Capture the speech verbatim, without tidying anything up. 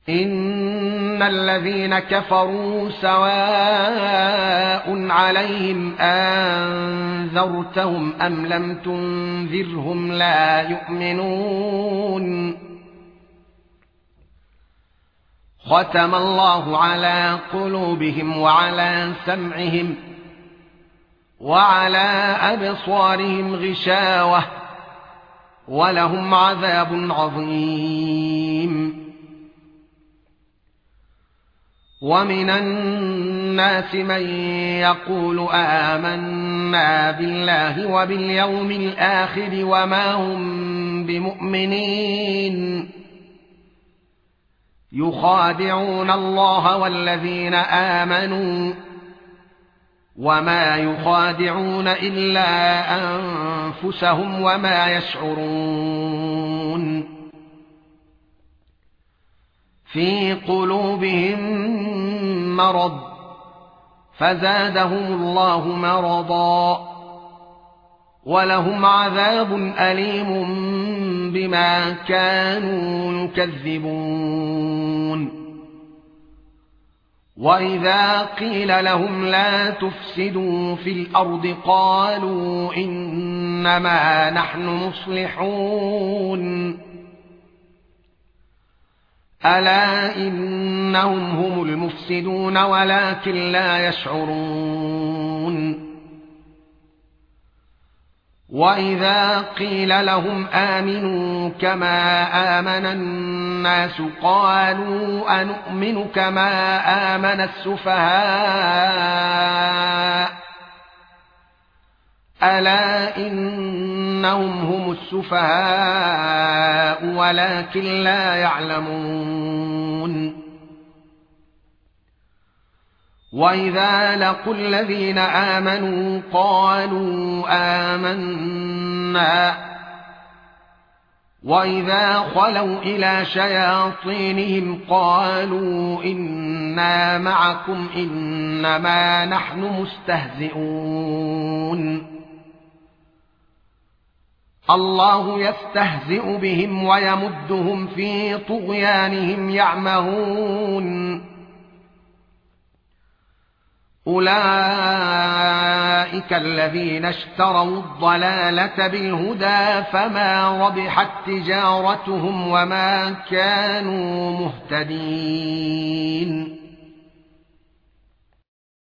ان الذين كفروا سواء عليهم انذرتهم ام لم تنذرهم لا يؤمنون ختم الله على قلوبهم وعلى سمعهم وعلى ابصارهم غشاوة ولهم عذاب عظيم ومن الناس من يقول آمنا بالله وباليوم الآخر وما هم بمؤمنين يخادعون الله والذين آمنوا وما يخادعون إلا أنفسهم وما يشعرون في قلوبهم مرض فزادهم الله مرضا ولهم عذاب أليم بما كانوا يكذبون وإذا قيل لهم لا تفسدوا في الأرض قالوا إنما نحن مصلحون ألا إنهم هم المفسدون ولكن لا يشعرون وإذا قيل لهم آمنوا كما آمن الناس قالوا أنؤمن كما آمن السفهاء ألا إنهم هم السفهاء ولكن لا يعلمون وإذا لقوا الذين آمنوا قالوا آمنا وإذا خلوا إلى شياطينهم قالوا إنا معكم إنما نحن مستهزئون الله يستهزئ بهم ويمدهم في طغيانهم يعمهون أولئك الذين اشتروا الضلالة بالهدى فما ربحت تجارتهم وما كانوا مهتدين